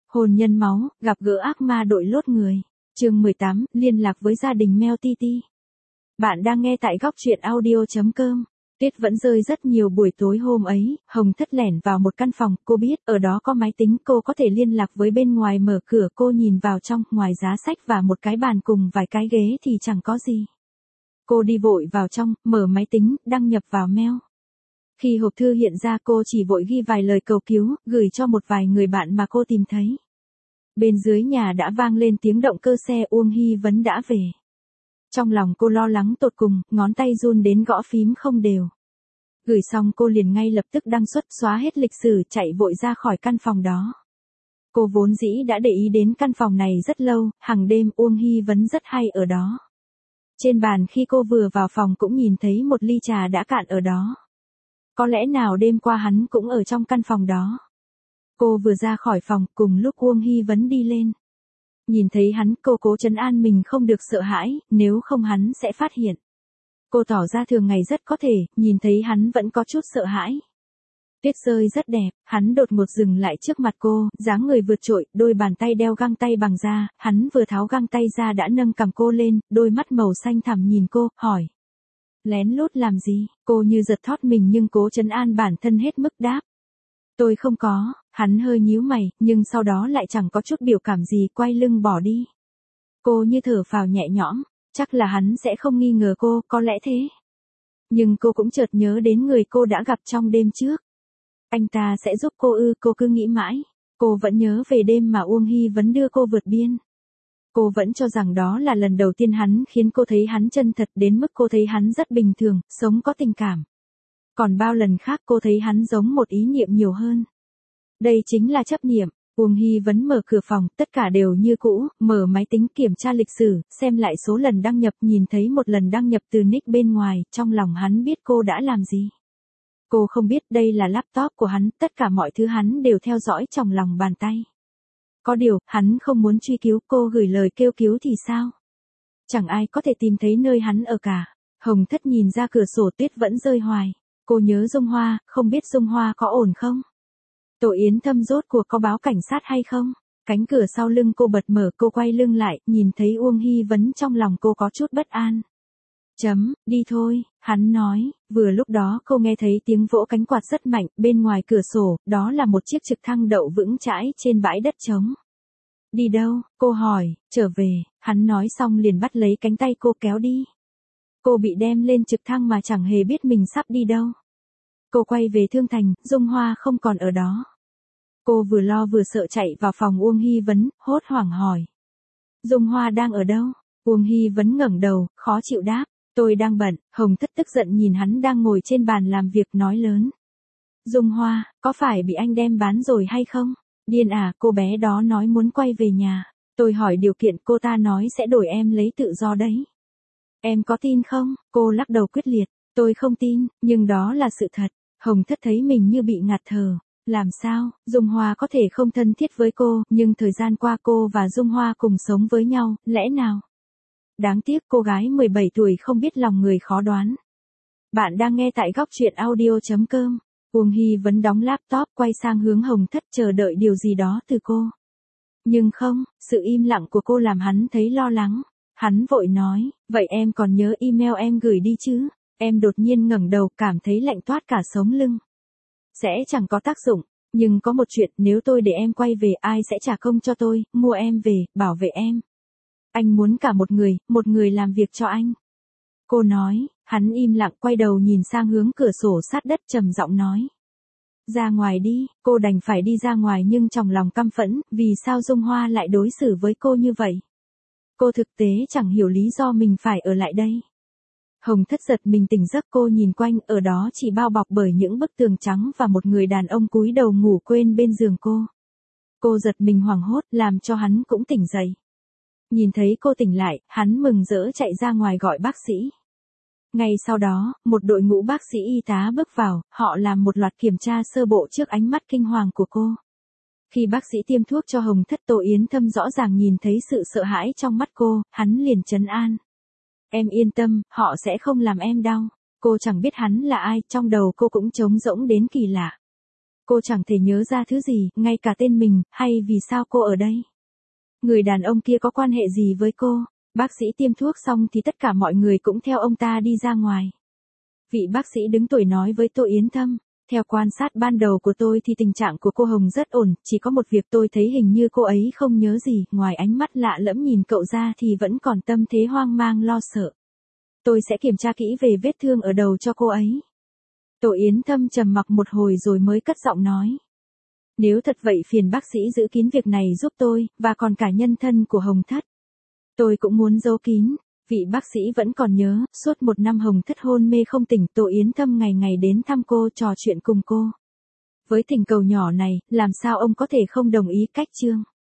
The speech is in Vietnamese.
Hôn nhân máu, gặp gỡ ác ma đội lốt người. Chương 18, liên lạc với gia đình Mel Titi. Bạn đang nghe tại góc truyện audio.com. Tuyết vẫn rơi rất nhiều buổi tối hôm ấy, Hồng Thất lẻn vào một căn phòng, cô biết ở đó có máy tính, cô có thể liên lạc với bên ngoài. Mở cửa cô nhìn vào trong, ngoài giá sách và một cái bàn cùng vài cái ghế thì chẳng có gì. Cô đi vội vào trong, mở máy tính, đăng nhập vào mail. Khi hộp thư hiện ra cô chỉ vội ghi vài lời cầu cứu, gửi cho một vài người bạn mà cô tìm thấy. Bên dưới nhà đã vang lên tiếng động cơ xe, Uông Hy Vấn đã về. Trong lòng cô lo lắng tột cùng, ngón tay run đến gõ phím không đều. Gửi xong cô liền ngay lập tức đăng xuất, xóa hết lịch sử, chạy vội ra khỏi căn phòng đó. Cô vốn dĩ đã để ý đến căn phòng này rất lâu, hàng đêm Uông Hy Vấn rất hay ở đó. Trên bàn khi cô vừa vào phòng cũng nhìn thấy một ly trà đã cạn ở đó. Có lẽ nào đêm qua hắn cũng ở trong căn phòng đó. Cô vừa ra khỏi phòng, cùng lúc Uông Hy Vấn đi lên. Nhìn thấy hắn, cô cố trấn an mình không được sợ hãi, nếu không hắn sẽ phát hiện. Cô tỏ ra thường ngày rất có thể, nhìn thấy hắn vẫn có chút sợ hãi. Tuyết rơi rất đẹp, hắn đột ngột dừng lại trước mặt cô, dáng người vượt trội, đôi bàn tay đeo găng tay bằng da, hắn vừa tháo găng tay ra đã nâng cằm cô lên, đôi mắt màu xanh thẳm nhìn cô, hỏi. Lén lút làm gì? Cô như giật thót mình nhưng cố trấn an bản thân hết mức đáp. Tôi không có, hắn hơi nhíu mày, nhưng sau đó lại chẳng có chút biểu cảm gì, quay lưng bỏ đi. Cô như thở phào nhẹ nhõm, chắc là hắn sẽ không nghi ngờ cô, có lẽ thế. Nhưng cô cũng chợt nhớ đến người cô đã gặp trong đêm trước. Anh ta sẽ giúp cô ư? Cô cứ nghĩ mãi. Cô vẫn nhớ về đêm mà Uông Hy Vấn đưa cô vượt biên. Cô vẫn cho rằng đó là lần đầu tiên hắn khiến cô thấy hắn chân thật đến mức cô thấy hắn rất bình thường, sống có tình cảm. Còn bao lần khác cô thấy hắn giống một ý niệm nhiều hơn. Đây chính là chấp niệm. Uông Hy Vấn mở cửa phòng, tất cả đều như cũ, mở máy tính kiểm tra lịch sử, xem lại số lần đăng nhập, nhìn thấy một lần đăng nhập từ nick bên ngoài, trong lòng hắn biết cô đã làm gì. Cô không biết đây là laptop của hắn, tất cả mọi thứ hắn đều theo dõi trong lòng bàn tay. Có điều, hắn không muốn truy cứu, cô gửi lời kêu cứu thì sao? Chẳng ai có thể tìm thấy nơi hắn ở cả. Hồng Thất nhìn ra cửa sổ, tuyết vẫn rơi hoài. Cô nhớ Dung Hoa, không biết Dung Hoa có ổn không? Tổ Yến Thâm rốt cuộc có báo cảnh sát hay không? Cánh cửa sau lưng cô bật mở, cô quay lưng lại, nhìn thấy Uông Hy Vấn, trong lòng cô có chút bất an. Đi thôi, hắn nói, vừa lúc đó cô nghe thấy tiếng vỗ cánh quạt rất mạnh, bên ngoài cửa sổ, đó là một chiếc trực thăng đậu vững chãi trên bãi đất trống. Đi đâu? Cô hỏi. Trở về, hắn nói xong liền bắt lấy cánh tay cô kéo đi. Cô bị đem lên trực thăng mà chẳng hề biết mình sắp đi đâu. Cô quay về Thương Thành, Dung Hoa không còn ở đó. Cô vừa lo vừa sợ chạy vào phòng Uông Hy Vấn, hốt hoảng hỏi. Dung Hoa đang ở đâu? Uông Hy Vấn ngẩng đầu, khó chịu đáp. Tôi đang bận. Hồng Thất tức giận nhìn hắn đang ngồi trên bàn làm việc, nói lớn. Dung Hoa, có phải bị anh đem bán rồi hay không? Điên à? Cô bé đó nói muốn quay về nhà. Tôi hỏi điều kiện, cô ta nói sẽ đổi em lấy tự do đấy. Em có tin không? Cô lắc đầu quyết liệt. Tôi không tin, nhưng đó là sự thật. Hồng Thất thấy mình như bị ngạt thở. Làm sao? Dung Hoa có thể không thân thiết với cô, nhưng thời gian qua cô và Dung Hoa cùng sống với nhau, lẽ nào? Đáng tiếc cô gái 17 tuổi không biết lòng người khó đoán. Bạn đang nghe tại góc truyện audio.com. Uông Hy Vấn đóng laptop, quay sang hướng Hồng Thất, chờ đợi điều gì đó từ cô. Nhưng không, sự im lặng của cô làm hắn thấy lo lắng. Hắn vội nói, vậy em còn nhớ email em gửi đi chứ? Em đột nhiên ngẩng đầu, cảm thấy lạnh toát cả sống lưng. Sẽ chẳng có tác dụng, nhưng có một chuyện, nếu tôi để em quay về, ai sẽ trả công cho tôi, mua em về, bảo vệ em? Anh muốn cả một người làm việc cho anh. Cô nói, hắn im lặng, quay đầu nhìn sang hướng cửa sổ sát đất, trầm giọng nói. Ra ngoài đi. Cô đành phải đi ra ngoài nhưng trong lòng căm phẫn, vì sao Dung Hoa lại đối xử với cô như vậy? Cô thực tế chẳng hiểu lý do mình phải ở lại đây. Hồng Thất giật mình tỉnh giấc, cô nhìn quanh, ở đó chỉ bao bọc bởi những bức tường trắng và một người đàn ông cúi đầu ngủ quên bên giường cô. Cô giật mình hoảng hốt, làm cho hắn cũng tỉnh dậy. Nhìn thấy cô tỉnh lại, hắn mừng rỡ chạy ra ngoài gọi bác sĩ. Ngay sau đó, một đội ngũ bác sĩ y tá bước vào, họ làm một loạt kiểm tra sơ bộ trước ánh mắt kinh hoàng của cô. Khi bác sĩ tiêm thuốc cho Hồng Thất, Tổ Yến Thâm rõ ràng nhìn thấy sự sợ hãi trong mắt cô, hắn liền trấn an. Em yên tâm, họ sẽ không làm em đau. Cô chẳng biết hắn là ai, trong đầu cô cũng trống rỗng đến kỳ lạ. Cô chẳng thể nhớ ra thứ gì, ngay cả tên mình, hay vì sao cô ở đây. Người đàn ông kia có quan hệ gì với cô? Bác sĩ tiêm thuốc xong thì tất cả mọi người cũng theo ông ta đi ra ngoài. Vị bác sĩ đứng tuổi nói với Tô Yến Thâm, theo quan sát ban đầu của tôi thì tình trạng của cô Hồng rất ổn, chỉ có một việc tôi thấy hình như cô ấy không nhớ gì, ngoài ánh mắt lạ lẫm nhìn cậu ra thì vẫn còn tâm thế hoang mang lo sợ. Tôi sẽ kiểm tra kỹ về vết thương ở đầu cho cô ấy. Tô Yến Thâm trầm mặc một hồi rồi mới cất giọng nói. Nếu thật vậy phiền bác sĩ giữ kín việc này giúp tôi, và còn cả nhân thân của Hồng Thất. Tôi cũng muốn giấu kín. Vị bác sĩ vẫn còn nhớ, suốt 1 năm Hồng Thất hôn mê không tỉnh, Tô Yến Thâm ngày ngày đến thăm cô, trò chuyện cùng cô. Với thỉnh cầu nhỏ này, làm sao ông có thể không đồng ý cách chương?